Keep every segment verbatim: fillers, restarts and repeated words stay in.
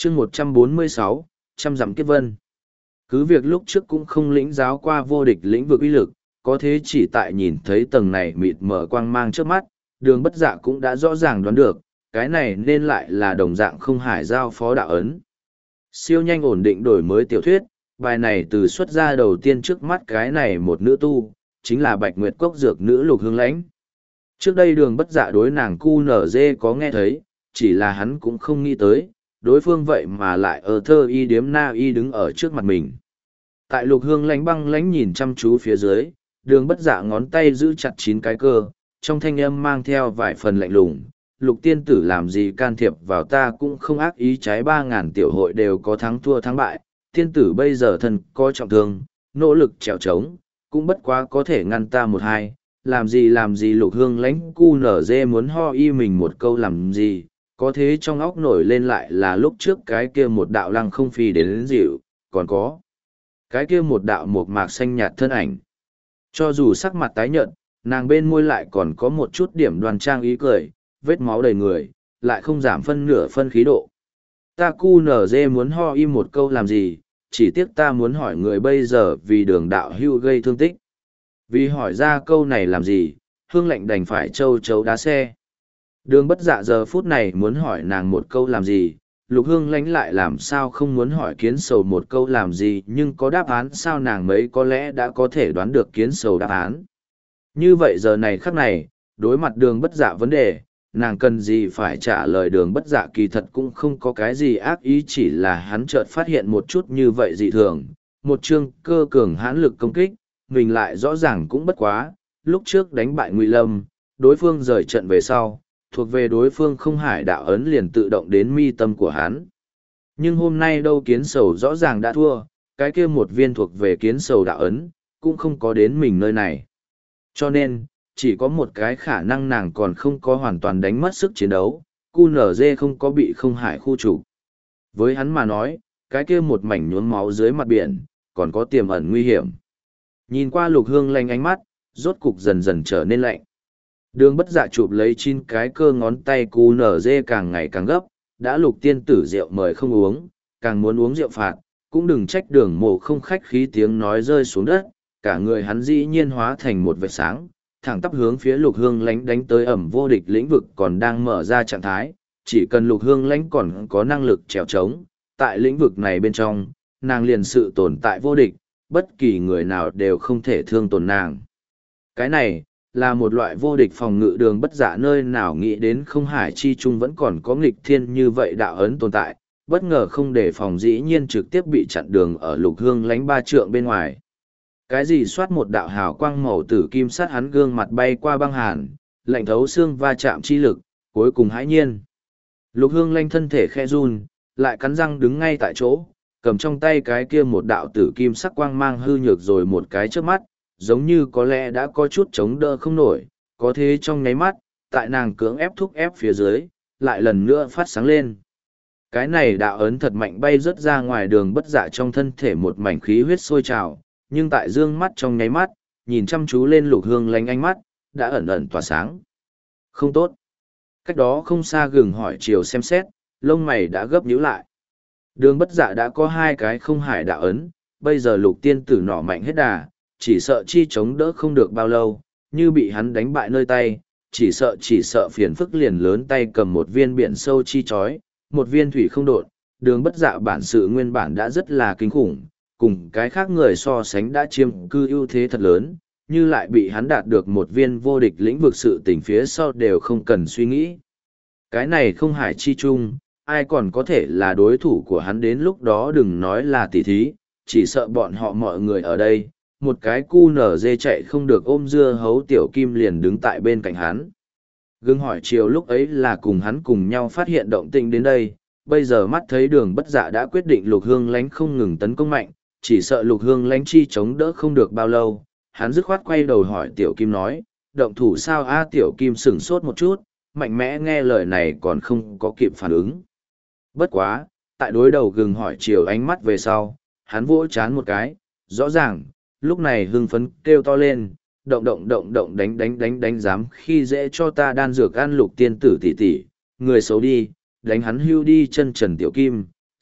chương một trăm bốn mươi sáu, trăm dặm kiếp vân. Cứ việc lúc trước cũng không lĩnh giáo qua vô địch lĩnh vực uy lực, có thế chỉ tại nhìn thấy tầng này mịt mở quang mang trước mắt, đường bất dạ cũng đã rõ ràng đoán được, cái này nên lại là đồng dạng không hải giao phó đạo ấn. Siêu nhanh ổn định đổi mới tiểu thuyết, bài này từ xuất ra đầu tiên trước mắt cái này một nữ tu, chính là Bạch Nguyệt Cốc dược nữ Lục Hương Lãnh. Trước đây đường bất dạ đối nàng cu nở dê có nghe thấy, chỉ là hắn cũng không nghĩ tới, đối phương vậy mà lại ở thơ y điếm na y đứng ở trước mặt mình. Tại Lục Hương Lãnh băng lãnh nhìn chăm chú phía dưới, đường bất dạ ngón tay giữ chặt chín cái cơ, trong thanh âm mang theo vài phần lạnh lùng. Lục tiên tử làm gì can thiệp vào ta cũng không ác ý, trái ba ngàn tiểu hội đều có thắng thua thắng bại, tiên tử bây giờ thân có trọng thương, nỗ lực trèo trống, cũng bất quá có thể ngăn ta một hai, làm gì làm gì. Lục Hương Lãnh cu nở dê muốn ho y mình một câu làm gì, có thế trong óc nổi lên lại là lúc trước cái kia một đạo lăng không phi đến, đến dịu, còn có cái kia một đạo một mạc xanh nhạt thân ảnh. Cho dù sắc mặt tái nhợt, nàng bên môi lại còn có một chút điểm đoan trang ý cười, vết máu đầy người, lại không giảm phân nửa phân khí độ. Ta cu nở dê muốn ho im một câu làm gì, chỉ tiếc ta muốn hỏi người bây giờ vì đường đạo hưu gây thương tích. Vì hỏi ra câu này làm gì, Hương Lệnh đành phải châu chấu đá xe. Đường bất dạ giờ phút này muốn hỏi nàng một câu làm gì, Lục Hương Lãnh lại làm sao không muốn hỏi Kiến Sầu một câu làm gì, nhưng có đáp án sao nàng mấy có lẽ đã có thể đoán được Kiến Sầu đáp án. Như vậy giờ này khắc này, đối mặt đường bất dạ vấn đề, nàng cần gì phải trả lời. Đường bất dạ kỳ thật cũng không có cái gì ác ý, chỉ là hắn chợt phát hiện một chút như vậy dị thường, một chương cơ cường hãn lực công kích, mình lại rõ ràng cũng bất quá, lúc trước đánh bại Ngụy Lâm, đối phương rời trận về sau, thuộc về đối phương không hải đạo ấn liền tự động đến mi tâm của hắn. Nhưng hôm nay đâu Kiến Sầu rõ ràng đã thua, cái kia một viên thuộc về Kiến Sầu đạo ấn, cũng không có đến mình nơi này. Cho nên, chỉ có một cái khả năng, nàng còn không có hoàn toàn đánh mất sức chiến đấu, cu nở dê không có bị không hải khu trục. Với hắn mà nói, cái kia một mảnh nhuốm máu dưới mặt biển, còn có tiềm ẩn nguy hiểm. Nhìn qua Lục Hương Lãnh ánh mắt, rốt cục dần dần trở nên lạnh. Đường bất dạ chụp lấy chín cái cơ ngón tay cu nở dê càng ngày càng gấp, đã Lục tiên tử rượu mời không uống, càng muốn uống rượu phạt, cũng đừng trách đường mộ không khách khí. Tiếng nói rơi xuống đất, cả người hắn dĩ nhiên hóa thành một vệt sáng, thẳng tắp hướng phía Lục Hương Lãnh đánh tới. Ẩm vô địch lĩnh vực còn đang mở ra trạng thái, chỉ cần Lục Hương Lãnh còn có năng lực trèo trống, tại lĩnh vực này bên trong, nàng liền sự tồn tại vô địch, bất kỳ người nào đều không thể thương tổn nàng. Cái này, là một loại vô địch phòng ngự. Đường bất dạ nơi nào nghĩ đến không hải chi trung vẫn còn có nghịch thiên như vậy đạo ấn tồn tại, bất ngờ không để phòng dĩ nhiên trực tiếp bị chặn đường ở Lục Hương Lãnh ba trượng bên ngoài. Cái gì soát một đạo hào quang màu tử kim sát hắn gương mặt bay qua băng hàn, lạnh thấu xương va chạm chi lực, cuối cùng hãi nhiên. Lục Hương Lãnh thân thể khe run, lại cắn răng đứng ngay tại chỗ, cầm trong tay cái kia một đạo tử kim sắc quang mang hư nhược rồi một cái trước mắt, giống như có lẽ đã có chút chống đỡ không nổi, có thế trong nháy mắt, tại nàng cưỡng ép thúc ép phía dưới, lại lần nữa phát sáng lên. Cái này đạo ấn thật mạnh bay rớt ra ngoài. Đường bất dạ trong thân thể một mảnh khí huyết sôi trào, nhưng tại dương mắt trong nháy mắt, nhìn chăm chú lên Lục Hương Lãnh ánh mắt, đã ẩn ẩn tỏa sáng. Không tốt. Cách đó không xa gừng hỏi chiều xem xét, lông mày đã gấp nhíu lại. Đường bất dạ đã có hai cái không hải đạo ấn, bây giờ Lục tiên tử nỏ mạnh hết đà, chỉ sợ chi chống đỡ không được bao lâu, như bị hắn đánh bại nơi tay, chỉ sợ chỉ sợ phiền phức liền lớn. Tay cầm một viên biển sâu chi chói, một viên thủy không đột, đường bất dạ bản sự nguyên bản đã rất là kinh khủng, cùng cái khác người so sánh đã chiếm cư ưu thế thật lớn, như lại bị hắn đạt được một viên vô địch lĩnh vực, sự tình phía sau đều không cần suy nghĩ. Cái này không hải chi chung, ai còn có thể là đối thủ của hắn, đến lúc đó đừng nói là tỉ thí, chỉ sợ bọn họ mọi người ở đây, một cái cu nở dê chạy không được ôm dưa hấu tiểu kim liền đứng tại bên cạnh hắn. Gương hỏi chiều lúc ấy là cùng hắn cùng nhau phát hiện động tĩnh đến đây, bây giờ mắt thấy đường bất dạ đã quyết định Lục Hương Lãnh không ngừng tấn công mạnh, chỉ sợ Lục Hương Lãnh chi chống đỡ không được bao lâu, hắn dứt khoát quay đầu hỏi tiểu kim nói, động thủ sao a? Tiểu kim sửng sốt một chút, mạnh mẽ nghe lời này còn không có kịp phản ứng. Bất quá, tại đối đầu gừng hỏi chiều ánh mắt về sau, hắn vỗ chán một cái, rõ ràng, lúc này hưng phấn kêu to lên, động động động động đánh đánh đánh đánh dám khi dễ cho ta đan dược ăn Lục tiên tử tỷ tỷ, người xấu đi, đánh hắn hưu đi. Chân trần tiểu kim,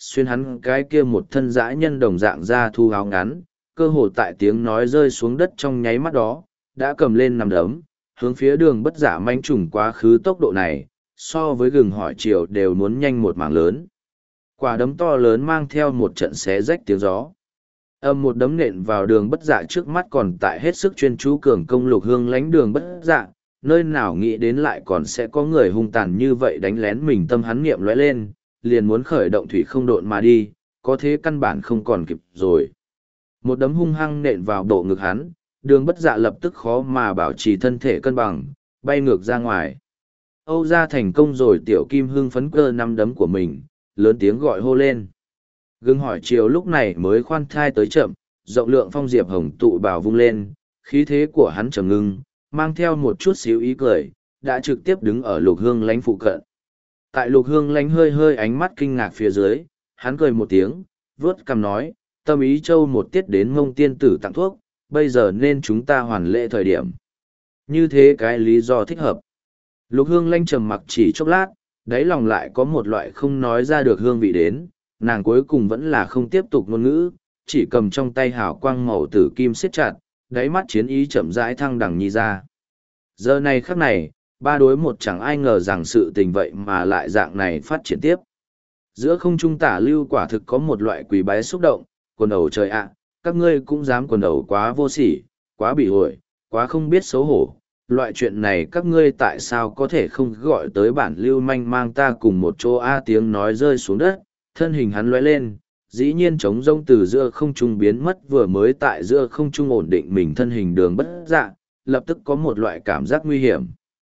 xuyên hắn cái kia một thân dã nhân đồng dạng ra thu áo ngắn, cơ hồ tại tiếng nói rơi xuống đất trong nháy mắt đó, đã cầm lên nằm đấm, hướng phía đường bất giả manh trùng quá khứ tốc độ này, so với gừng hỏi chiều đều muốn nhanh một mảng lớn. Quả đấm to lớn mang theo một trận xé rách tiếng gió. Âm một đấm nện vào đường bất dạ trước mắt còn tại hết sức chuyên chú cường công Lục Hương lánh đường bất dạ, nơi nào nghĩ đến lại còn sẽ có người hung tàn như vậy đánh lén mình, tâm hắn nghiệm lóe lên, liền muốn khởi động thủy không độn mà đi, có thế căn bản không còn kịp rồi. Một đấm hung hăng nện vào bộ ngực hắn, đường bất dạ lập tức khó mà bảo trì thân thể cân bằng, bay ngược ra ngoài. Âu ra thành công rồi, tiểu kim hưng phấn cơ năm đấm của mình, lớn tiếng gọi hô lên. Gương hỏi chiều lúc này mới khoan thai tới chậm, rộng lượng phong diệp hồng tụ bào vung lên, khí thế của hắn trầm ngưng, mang theo một chút xíu ý cười, đã trực tiếp đứng ở Lục Hương lánh phụ cận. Tại Lục Hương lánh hơi hơi ánh mắt kinh ngạc phía dưới, hắn cười một tiếng, vớt cằm nói, tâm ý châu một tiết đến mông tiên tử tặng thuốc, bây giờ nên chúng ta hoàn lễ thời điểm. Như thế cái lý do thích hợp. Lục Hương lánh trầm mặc chỉ chốc lát, đáy lòng lại có một loại không nói ra được hương vị đến, nàng cuối cùng vẫn là không tiếp tục ngôn ngữ, chỉ cầm trong tay hào quang màu tử kim siết chặt, đáy mắt chiến ý chậm rãi thăng đằng nhi ra. Giờ này khắc này, ba đối một chẳng ai ngờ rằng sự tình vậy mà lại dạng này phát triển tiếp. Giữa không trung tả lưu quả thực có một loại quỷ bái xúc động, quần đầu trời ạ, các ngươi cũng dám quần đầu quá vô sỉ, quá bị hội, quá không biết xấu hổ. Loại chuyện này các ngươi tại sao có thể không gọi tới bản lưu manh mang ta cùng một chỗ a tiếng nói rơi xuống đất, thân hình hắn lóe lên, dĩ nhiên trống rông từ giữa không trung biến mất, vừa mới tại giữa không trung ổn định mình thân hình đường bất dạ, lập tức có một loại cảm giác nguy hiểm.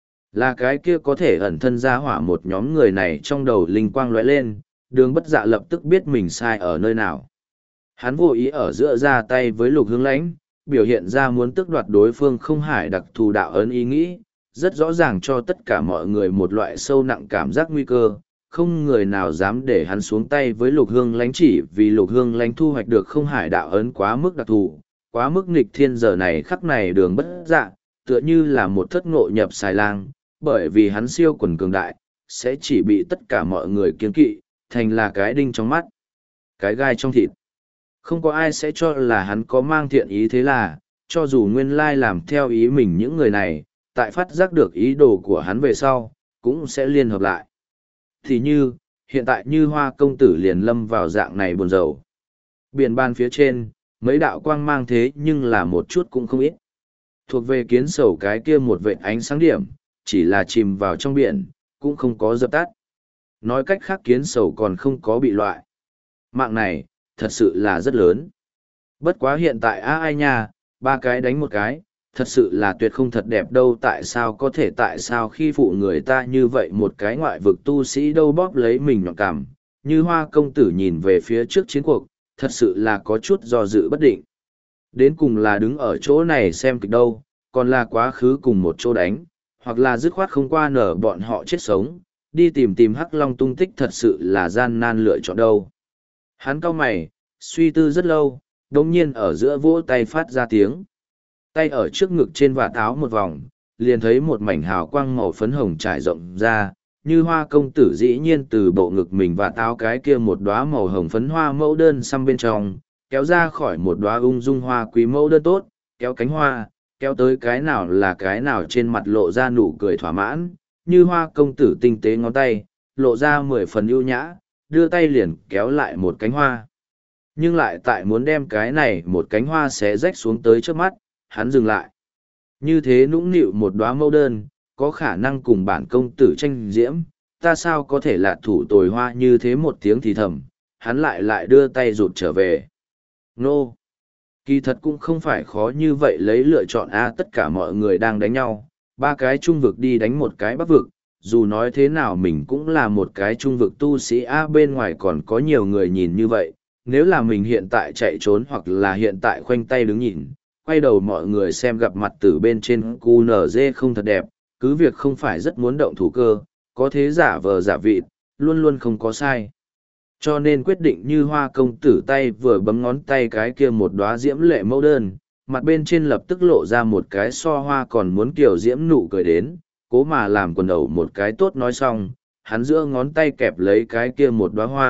Là cái kia có thể ẩn thân ra hỏa một nhóm người này trong đầu linh quang lóe lên, đường bất dạ lập tức biết mình sai ở nơi nào. Hắn vô ý ở giữa ra tay với Lục Hương lãnh, biểu hiện ra muốn tước đoạt đối phương không hải đặc thù đạo ấn ý nghĩ, rất rõ ràng cho tất cả mọi người một loại sâu nặng cảm giác nguy cơ, không người nào dám để hắn xuống tay với Lục Hương lãnh chỉ vì Lục Hương lãnh thu hoạch được không hải đạo ấn quá mức đặc thù, quá mức nghịch thiên. Giờ này khắc này đường bất dạ, tựa như là một thất ngộ nhập xài lang, bởi vì hắn siêu quần cường đại, sẽ chỉ bị tất cả mọi người kiêng kỵ, thành là cái đinh trong mắt, cái gai trong thịt. Không có ai sẽ cho là hắn có mang thiện ý, thế là, cho dù nguyên lai làm theo ý mình những người này, tại phát giác được ý đồ của hắn về sau, cũng sẽ liên hợp lại. Thì như, hiện tại Như Hoa công tử liền lâm vào dạng này buồn rầu. Biển ban phía trên, mấy đạo quang mang thế nhưng là một chút cũng không ít. Thuộc về kiến sầu cái kia một vệt ánh sáng điểm, chỉ là chìm vào trong biển, cũng không có dập tắt. Nói cách khác kiến sầu còn không có bị loại. Mạng này, thật sự là rất lớn. Bất quá hiện tại a ai nha, ba cái đánh một cái, thật sự là tuyệt không thật đẹp đâu. Tại sao có thể tại sao khi phụ người ta như vậy một cái ngoại vực tu sĩ đâu bóp lấy mình nhọn cảm. Như Hoa công tử nhìn về phía trước chiến cuộc, thật sự là có chút do dự bất định. Đến cùng là đứng ở chỗ này xem kịch đâu, còn là quá khứ cùng một chỗ đánh, hoặc là dứt khoát không qua nở bọn họ chết sống, đi tìm tìm Hắc Long tung tích, thật sự là gian nan lựa chọn đâu. Hắn cau mày, suy tư rất lâu, đồng nhiên ở giữa vỗ tay phát ra tiếng. Tay ở trước ngực trên vạt áo một vòng, liền thấy một mảnh hào quang màu phấn hồng trải rộng ra, Như Hoa công tử dĩ nhiên từ bộ ngực mình vạt áo cái kia một đóa màu hồng phấn hoa mẫu đơn xăm bên trong, kéo ra khỏi một đóa ung dung hoa quý mẫu đơn tốt, kéo cánh hoa, kéo tới cái nào là cái nào trên mặt lộ ra nụ cười thỏa mãn, Như Hoa công tử tinh tế ngón tay, lộ ra mười phần ưu nhã, đưa tay liền kéo lại một cánh hoa. Nhưng lại tại muốn đem cái này một cánh hoa xé rách xuống tới trước mắt, hắn dừng lại. Như thế nũng nịu một đóa mẫu đơn, có khả năng cùng bản công tử tranh diễm, ta sao có thể là thủ tồi hoa như thế một tiếng thì thầm, hắn lại lại đưa tay rụt trở về. Nô! Kỳ thật cũng không phải khó như vậy lấy lựa chọn a, tất cả mọi người đang đánh nhau, ba cái trung vực đi đánh một cái bắc vực, dù nói thế nào mình cũng là một cái trung vực tu sĩ a, bên ngoài còn có nhiều người nhìn như vậy, nếu là mình hiện tại chạy trốn hoặc là hiện tại khoanh tay đứng nhìn, quay đầu mọi người xem gặp mặt từ bên trên cu nở dê không thật đẹp, cứ việc không phải rất muốn động thủ cơ, có thế giả vờ giả vịt, luôn luôn không có sai. Cho nên quyết định Như Hoa công tử tay vừa bấm ngón tay cái kia một đóa diễm lệ mẫu đơn, mặt bên trên lập tức lộ ra một cái so hoa còn muốn kiểu diễm nụ cười đến, cố mà làm quần đầu một cái tốt nói xong, hắn giữa ngón tay kẹp lấy cái kia một đóa hoa,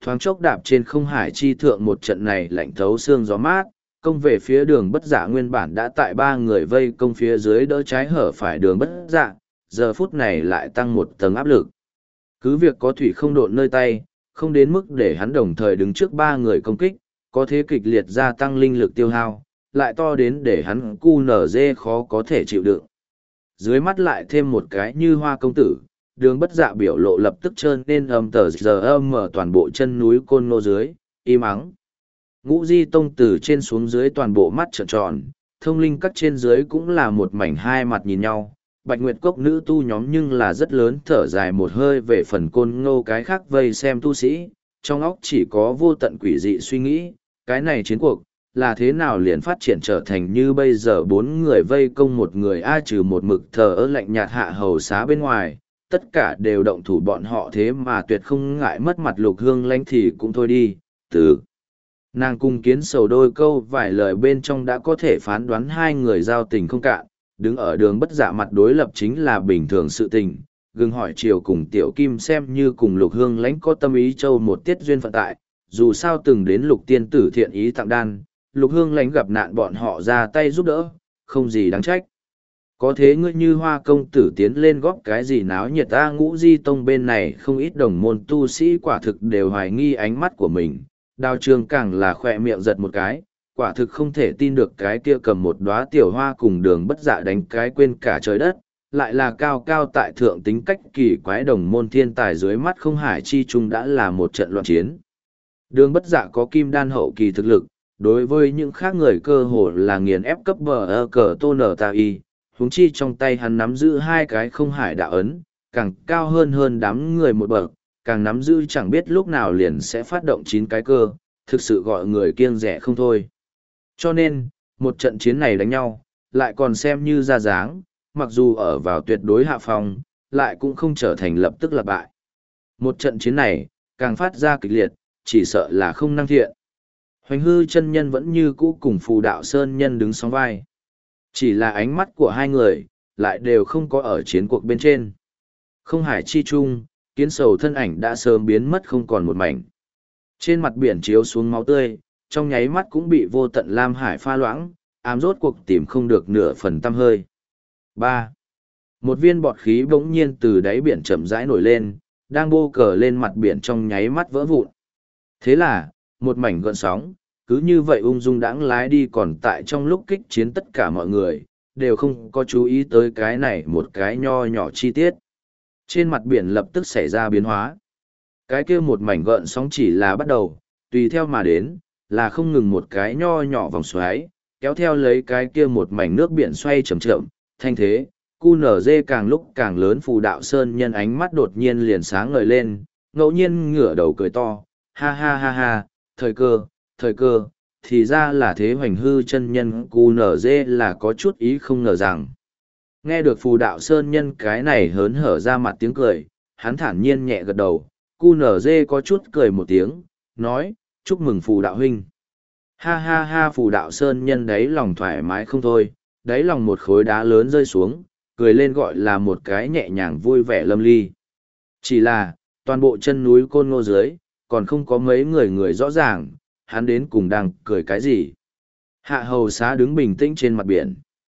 thoáng chốc đạp trên không hải chi thượng một trận này lạnh thấu xương gió mát, công về phía đường bất dạ nguyên bản đã tại ba người vây công phía dưới đỡ trái hở phải đường bất dạ, giờ phút này lại tăng một tầng áp lực. Cứ việc có thủy không độn nơi tay, không đến mức để hắn đồng thời đứng trước ba người công kích, có thế kịch liệt gia tăng linh lực tiêu hao, lại to đến để hắn cu nở dê khó có thể chịu đựng. Dưới mắt lại thêm một cái như hoa công tử, đường bất dạ biểu lộ lập tức trơn nên âm tờ giờ âm mở toàn bộ chân núi côn nô dưới, im ắng. Ngũ di tông từ trên xuống dưới toàn bộ mắt trợn tròn, thông linh các trên dưới cũng là một mảnh hai mặt nhìn nhau. Bạch Nguyệt Cốc nữ tu nhóm nhưng là rất lớn thở dài một hơi về phần côn ngô cái khác vây xem tu sĩ, trong óc chỉ có vô tận quỷ dị suy nghĩ, cái này chiến cuộc, là thế nào liền phát triển trở thành như bây giờ bốn người vây công một người ai trừ một mực thờ ơ lạnh nhạt hạ hầu xá bên ngoài, tất cả đều động thủ bọn họ thế mà tuyệt không ngại mất mặt Lục Hương Lãnh thì cũng thôi đi, từ. Nàng cung kiến sầu đôi câu vài lời bên trong đã có thể phán đoán hai người giao tình không cạn, đứng ở đường bất dạ mặt đối lập chính là bình thường sự tình, gừng hỏi chiều cùng tiểu kim xem như cùng Lục Hương Lãnh có tâm ý châu một tiết duyên phận tại, dù sao từng đến Lục tiên tử thiện ý tặng đan, Lục Hương Lãnh gặp nạn bọn họ ra tay giúp đỡ, không gì đáng trách. Có thế ngươi như hoa công tử tiến lên góp cái gì náo nhiệt ta Ngũ di tông bên này không ít đồng môn tu sĩ quả thực đều hoài nghi ánh mắt của mình, đào trường càng là khỏe miệng giật một cái, quả thực không thể tin được cái kia cầm một đóa tiểu hoa cùng đường bất dạ đánh cái quên cả trời đất, lại là cao cao tại thượng tính cách kỳ quái đồng môn thiên tài dưới mắt không hải chi trung đã là một trận loạn chiến. Đường bất dạ có kim đan hậu kỳ thực lực, đối với những khác người cơ hồ là nghiền ép cấp bờ ơ cờ tô nở ta y, huống chi trong tay hắn nắm giữ hai cái không hải đạo ấn, càng cao hơn hơn đám người một bậc, càng nắm giữ chẳng biết lúc nào liền sẽ phát động chín cái cơ, thực sự gọi người kiêng rẻ không thôi. Cho nên, một trận chiến này đánh nhau, lại còn xem như ra dáng, mặc dù ở vào tuyệt đối hạ phòng, lại cũng không trở thành lập tức lặp bại. Một trận chiến này, càng phát ra kịch liệt, chỉ sợ là không năng thiện. Hoành hư chân nhân vẫn như cũ cùng phù đạo sơn nhân đứng song vai. Chỉ là ánh mắt của hai người, lại đều không có ở chiến cuộc bên trên. Không hải chi trung, kiến sầu thân ảnh đã sớm biến mất không còn một mảnh. Trên mặt biển chiếu xuống máu tươi, trong nháy mắt cũng bị vô tận lam hải pha loãng, ám rốt cuộc tìm không được nửa phần tăm hơi. ba. Một viên bọt khí bỗng nhiên từ đáy biển chậm rãi nổi lên, đang bô cờ lên mặt biển trong nháy mắt vỡ vụn. Thế là, một mảnh gợn sóng, cứ như vậy ung dung đãng lái đi còn tại trong lúc kích chiến tất cả mọi người, đều không có chú ý tới cái này một cái nho nhỏ chi tiết. Trên mặt biển lập tức xảy ra biến hóa. Cái kia một mảnh gợn sóng chỉ là bắt đầu, tùy theo mà đến, là không ngừng một cái nho nhỏ vòng xoáy, kéo theo lấy cái kia một mảnh nước biển xoay chậm chậm, thanh thế, cu nở dê càng lúc càng lớn phù đạo sơn nhân ánh mắt đột nhiên liền sáng ngời lên, ngẫu nhiên ngửa đầu cười to, ha ha ha ha, thời cơ, thời cơ, thì ra là thế hoành hư chân nhân cu nở dê là có chút ý không ngờ rằng. Nghe được phù đạo sơn nhân cái này hớn hở ra mặt tiếng cười, hắn thản nhiên nhẹ gật đầu, cu nở dê có chút cười một tiếng, nói, chúc mừng phù đạo huynh. Ha ha ha phù đạo sơn nhân đáy lòng thoải mái không thôi, đáy lòng một khối đá lớn rơi xuống, cười lên gọi là một cái nhẹ nhàng vui vẻ lâm ly. Chỉ là, toàn bộ chân núi côn ngô dưới, còn không có mấy người người rõ ràng, hắn đến cùng đang cười cái gì. Hạ hầu xá đứng bình tĩnh trên mặt biển.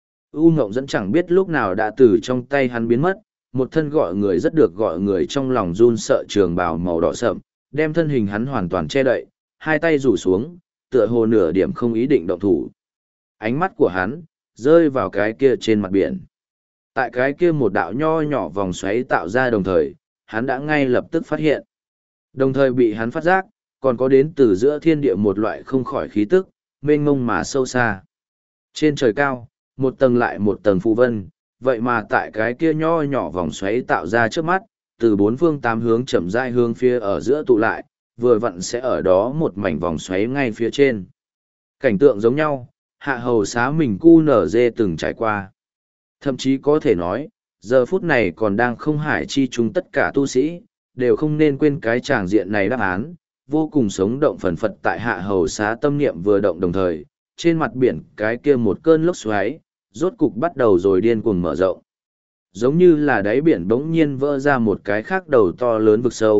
U Ngộng dẫn chẳng biết lúc nào đã từ trong tay hắn biến mất, một thân gọi người rất được gọi người trong lòng run sợ trường bào màu đỏ sậm, đem thân hình hắn hoàn toàn che đậy, hai tay rủ xuống, tựa hồ nửa điểm không ý định động thủ. Ánh mắt của hắn, rơi vào cái kia trên mặt biển. Tại cái kia một đạo nho nhỏ vòng xoáy tạo ra đồng thời, hắn đã ngay lập tức phát hiện. Đồng thời bị hắn phát giác, còn có đến từ giữa thiên địa một loại không khỏi khí tức, mênh mông mà sâu xa. Trên trời cao, một tầng lại một tầng phù vân, vậy mà tại cái kia nho nhỏ vòng xoáy tạo ra trước mắt, từ bốn phương tám hướng chậm rãi hướng phía ở giữa tụ lại, vừa vặn sẽ ở đó một mảnh vòng xoáy ngay phía trên. Cảnh tượng giống nhau, hạ hầu xá mình cu nở dê từng trải qua. Thậm chí có thể nói, giờ phút này còn đang không hải chi chúng tất cả tu sĩ, đều không nên quên cái tràng diện này đáp án, vô cùng sống động phần phật tại hạ hầu xá tâm niệm vừa động đồng thời, trên mặt biển cái kia một cơn lốc xoáy, rốt cục bắt đầu rồi điên cuồng mở rộng. Giống như là đáy biển bỗng nhiên vỡ ra một cái khác đầu to lớn vực sâu,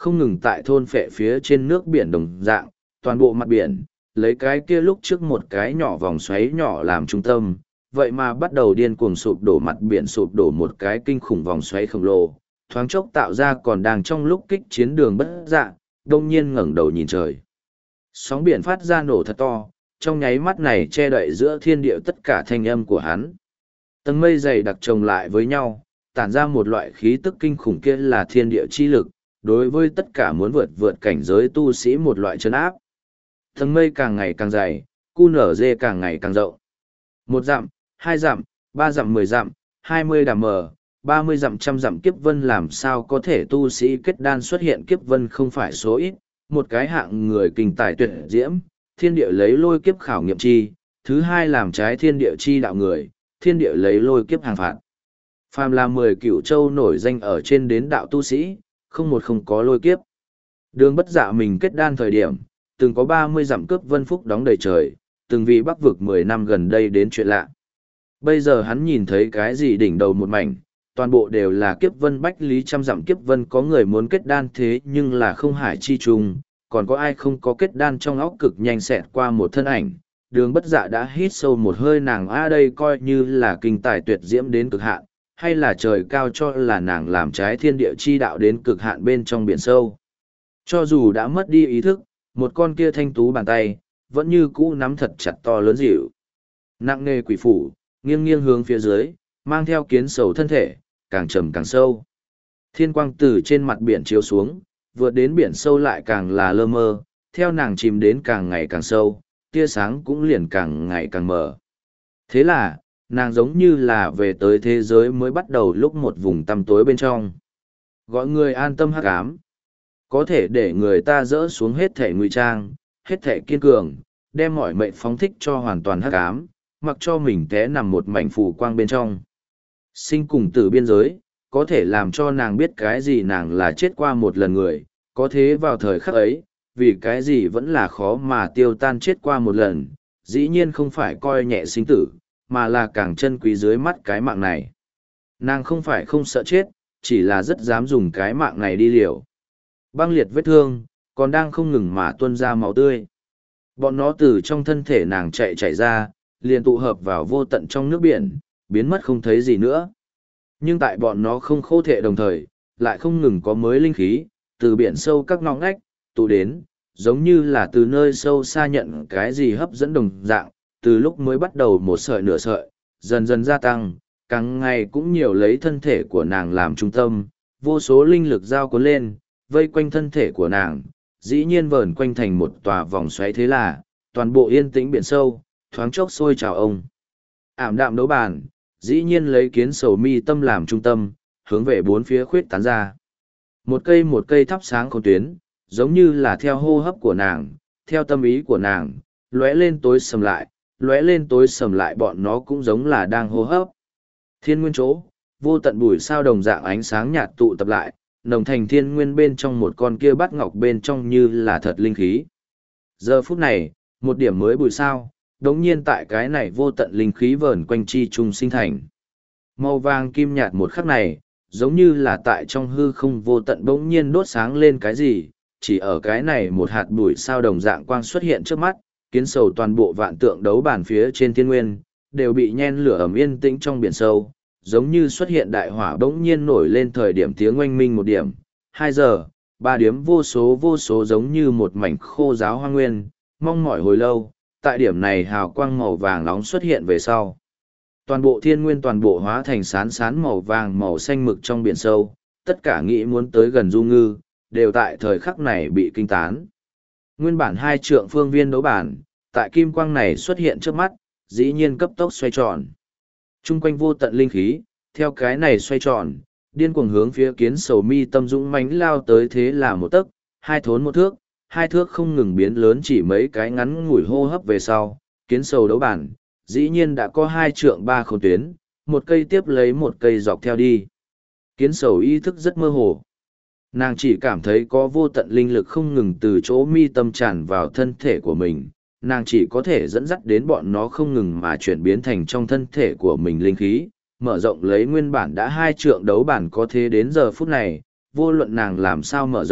không ngừng tại thôn phệ phía trên nước biển đồng dạng, toàn bộ mặt biển, lấy cái kia lúc trước một cái nhỏ vòng xoáy nhỏ làm trung tâm, vậy mà bắt đầu điên cuồng sụp đổ, mặt biển sụp đổ một cái kinh khủng vòng xoáy khổng lồ, thoáng chốc tạo ra còn đang trong lúc kích chiến Đường Bất Dạ, đông nhiên ngẩng đầu nhìn trời. Sóng biển phát ra nổ thật to, trong nháy mắt này che đậy giữa thiên địa tất cả thanh âm của hắn. Tầng mây dày đặc chồng lại với nhau, tản ra một loại khí tức kinh khủng kia là thiên địa chi lực, đối với tất cả muốn vượt vượt cảnh giới tu sĩ một loại trấn áp. Tầng mây càng ngày càng dày, cu nở dê càng ngày càng rộng. Một dặm, hai dặm, ba dặm mười dặm, hai mươi đàm mờ, ba mươi dặm trăm dặm kiếp vân, làm sao có thể tu sĩ kết đan xuất hiện kiếp vân không phải số ít, một cái hạng người kinh tài tuyệt diễm, thiên địa lấy lôi kiếp khảo nghiệm chi, thứ hai làm trái thiên địa chi đạo người, thiên địa lấy lôi kiếp hàng phạt. Phàm là mười cửu châu nổi danh ở trên đến đạo tu sĩ, không một không có lôi kiếp. Đường Bất Dạ mình kết đan thời điểm, từng có ba mươi dặm cướp vân phúc đóng đầy trời, từng vì bắc vực mười năm gần đây đến chuyện lạ. Bây giờ hắn nhìn thấy cái gì đỉnh đầu một mảnh, toàn bộ đều là kiếp vân bách lý trăm dặm kiếp vân, có người muốn kết đan thế nhưng là không hải chi trùng, còn có ai không có kết đan, trong óc cực nhanh xẹt qua một thân ảnh. Đường Bất Dạ đã hít sâu một hơi, nàng a đây coi như là kinh tài tuyệt diễm đến cực hạn, hay là trời cao cho là nàng làm trái thiên địa chi đạo đến cực hạn bên trong biển sâu. Cho dù đã mất đi ý thức, một con kia thanh tú bàn tay, vẫn như cũ nắm thật chặt to lớn dịu. Nặng nề quỷ phủ, nghiêng nghiêng hướng phía dưới, mang theo kiến sầu thân thể, càng trầm càng sâu. Thiên quang từ trên mặt biển chiếu xuống, vượt đến biển sâu lại càng là lơ mơ, theo nàng chìm đến càng ngày càng sâu, tia sáng cũng liền càng ngày càng mờ. Thế là, nàng giống như là về tới thế giới mới bắt đầu lúc một vùng tăm tối bên trong. Gọi người an tâm hắc ám, có thể để người ta dỡ xuống hết thể ngụy trang, hết thể kiên cường, đem mọi mệnh phóng thích cho hoàn toàn hắc ám, mặc cho mình té nằm một mảnh phù quang bên trong. Sinh cùng tử biên giới, có thể làm cho nàng biết cái gì nàng là chết qua một lần người, có thế vào thời khắc ấy, vì cái gì vẫn là khó mà tiêu tan chết qua một lần, dĩ nhiên không phải coi nhẹ sinh tử, mà là càng chân quý dưới mắt cái mạng này. Nàng không phải không sợ chết, chỉ là rất dám dùng cái mạng này đi liều. Băng liệt vết thương, còn đang không ngừng mà tuôn ra máu tươi. Bọn nó từ trong thân thể nàng chạy chạy ra, liền tụ hợp vào vô tận trong nước biển, biến mất không thấy gì nữa. Nhưng tại bọn nó không khô thể đồng thời, lại không ngừng có mới linh khí, từ biển sâu các ngõ ngách, tụ đến, giống như là từ nơi sâu xa nhận cái gì hấp dẫn đồng dạng, từ lúc mới bắt đầu một sợi nửa sợi, dần dần gia tăng, càng ngày cũng nhiều lấy thân thể của nàng làm trung tâm, vô số linh lực giao cuốn lên, vây quanh thân thể của nàng, dĩ nhiên vờn quanh thành một tòa vòng xoáy, thế là, toàn bộ yên tĩnh biển sâu, thoáng chốc sôi trào ông. Ảm đạm đấu bàn, dĩ nhiên lấy kiến sầu mi tâm làm trung tâm, hướng về bốn phía khuyết tán ra. Một cây một cây thắp sáng khôn tuyến, giống như là theo hô hấp của nàng, theo tâm ý của nàng, lóe lên tối sầm lại, lóe lên tối sầm lại, bọn nó cũng giống là đang hô hấp. Thiên nguyên chỗ, vô tận bụi sao đồng dạng ánh sáng nhạt tụ tập lại, nồng thành thiên nguyên bên trong một con kia bát ngọc bên trong như là thật linh khí. Giờ phút này, một điểm mới bụi sao, đống nhiên tại cái này vô tận linh khí vờn quanh chi trung sinh thành. Màu vàng kim nhạt một khắc này, giống như là tại trong hư không vô tận bỗng nhiên đốt sáng lên cái gì, chỉ ở cái này một hạt bụi sao đồng dạng quang xuất hiện trước mắt, kiến sầu toàn bộ vạn tượng đấu bản phía trên thiên nguyên, đều bị nhen lửa ẩm yên tĩnh trong biển sâu, giống như xuất hiện đại hỏa bỗng nhiên nổi lên thời điểm tiếng oanh minh một điểm, hai giờ, ba điểm vô số vô số giống như một mảnh khô giáo hoang nguyên, mong mỏi hồi lâu, tại điểm này hào quang màu vàng nóng xuất hiện về sau. Toàn bộ thiên nguyên toàn bộ hóa thành sán sán màu vàng màu xanh mực trong biển sâu, tất cả nghĩ muốn tới gần du ngư, đều tại thời khắc này bị kinh tán. Nguyên bản hai trượng phương viên đấu bản, tại kim quang này xuất hiện trước mắt, dĩ nhiên cấp tốc xoay tròn. Trung quanh vô tận linh khí, theo cái này xoay tròn, điên cuồng hướng phía kiến sầu mi tâm dũng mãnh lao tới, thế là một tấc, hai thốn một thước, hai thước không ngừng biến lớn, chỉ mấy cái ngắn ngủi hô hấp về sau, kiến sầu đấu bản, dĩ nhiên đã có hai trượng ba khẩu tuyến, một cây tiếp lấy một cây dọc theo đi. Kiến sầu ý thức rất mơ hồ. Nàng chỉ cảm thấy có vô tận linh lực không ngừng từ chỗ mi tâm tràn vào thân thể của mình, nàng chỉ có thể dẫn dắt đến bọn nó không ngừng mà chuyển biến thành trong thân thể của mình linh khí, mở rộng lấy nguyên bản đã hai trượng đấu bản có thế đến giờ phút này, vô luận nàng làm sao mở rộng,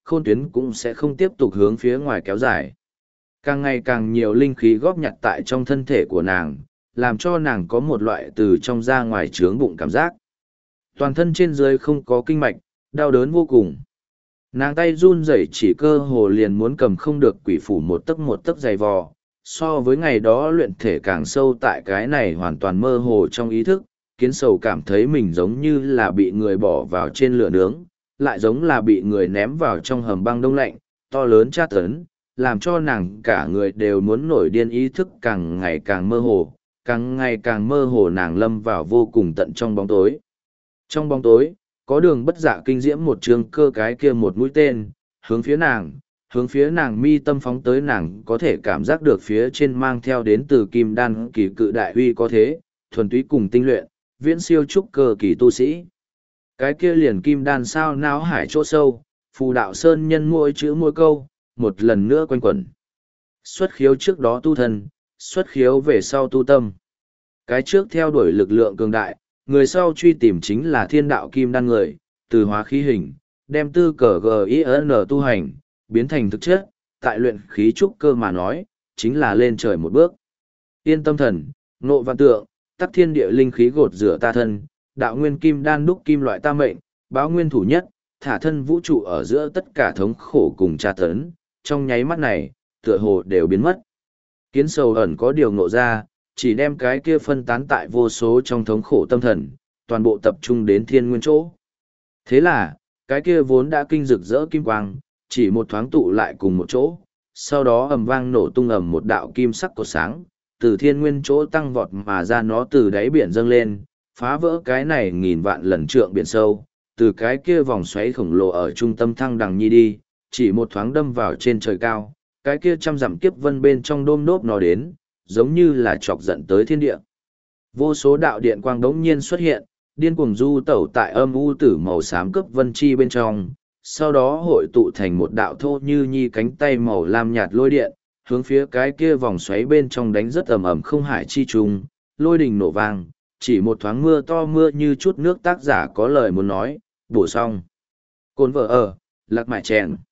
khôn tuyến cũng sẽ không tiếp tục hướng phía ngoài kéo dài. Càng ngày càng nhiều linh khí góp nhặt tại trong thân thể của nàng, làm cho nàng có một loại từ trong ra ngoài trướng bụng cảm giác. Toàn thân trên dưới không có kinh mạch, đau đớn vô cùng. Nàng tay run rẩy chỉ cơ hồ liền muốn cầm không được quỷ phủ một tấc một tấc dày vò. So với ngày đó luyện thể càng sâu tại cái này hoàn toàn mơ hồ trong ý thức, kiến sầu cảm thấy mình giống như là bị người bỏ vào trên lửa nướng, lại giống là bị người ném vào trong hầm băng đông lạnh, to lớn tra tấn, làm cho nàng cả người đều muốn nổi điên, ý thức càng ngày càng mơ hồ, càng ngày càng mơ hồ, nàng lâm vào vô cùng tận trong bóng tối. Trong bóng tối, có đường bất dạ kinh diễm một trường cơ cái kia một mũi tên, hướng phía nàng, hướng phía nàng mi tâm phóng tới, nàng có thể cảm giác được phía trên mang theo đến từ kim đan kỳ cự đại uy có thế, thuần túy cùng tinh luyện, viễn siêu trúc cơ kỳ tu sĩ. Cái kia liền kim đan sao não hải chỗ sâu, phù đạo sơn nhân mỗi chữ mỗi câu, một lần nữa quanh quẩn. Xuất khiếu trước đó tu thân, xuất khiếu về sau tu tâm. Cái trước theo đuổi lực lượng cường đại, người sau truy tìm chính là thiên đạo kim đan người, từ hóa khí hình, đem tư cờ gin tu hành, biến thành thực chất, tại luyện khí trúc cơ mà nói, chính là lên trời một bước. Yên tâm thần, nộ vạn tượng, tắc thiên địa linh khí gột rửa ta thân, đạo nguyên kim đan đúc kim loại ta mệnh, báo nguyên thủ nhất, thả thân vũ trụ ở giữa tất cả thống khổ cùng tra tấn, trong nháy mắt này, tựa hồ đều biến mất. Kiến sầu ẩn có điều ngộ ra, chỉ đem cái kia phân tán tại vô số trong thống khổ tâm thần, toàn bộ tập trung đến thiên nguyên chỗ. Thế là, cái kia vốn đã kinh rực rỡ kim quang, chỉ một thoáng tụ lại cùng một chỗ, sau đó ầm vang nổ tung ầm một đạo kim sắc cột sáng, từ thiên nguyên chỗ tăng vọt mà ra, nó từ đáy biển dâng lên, phá vỡ cái này nghìn vạn lần trượng biển sâu, từ cái kia vòng xoáy khổng lồ ở trung tâm thăng đằng nhi đi, chỉ một thoáng đâm vào trên trời cao, cái kia trăm dặm kiếp vân bên trong đôm nốt nó đến, giống như là chọc giận tới thiên địa. Vô số đạo điện quang đống nhiên xuất hiện, điên cuồng du tẩu tại âm u tử màu xám cấp vân chi bên trong, sau đó hội tụ thành một đạo thô như nhi cánh tay màu lam nhạt lôi điện, hướng phía cái kia vòng xoáy bên trong đánh rất ầm ầm không hải chi trùng, lôi đình nổ vang, chỉ một thoáng mưa to mưa như chút nước, tác giả có lời muốn nói, bổ xong. Cồn vợ ở, lạc mại chèn.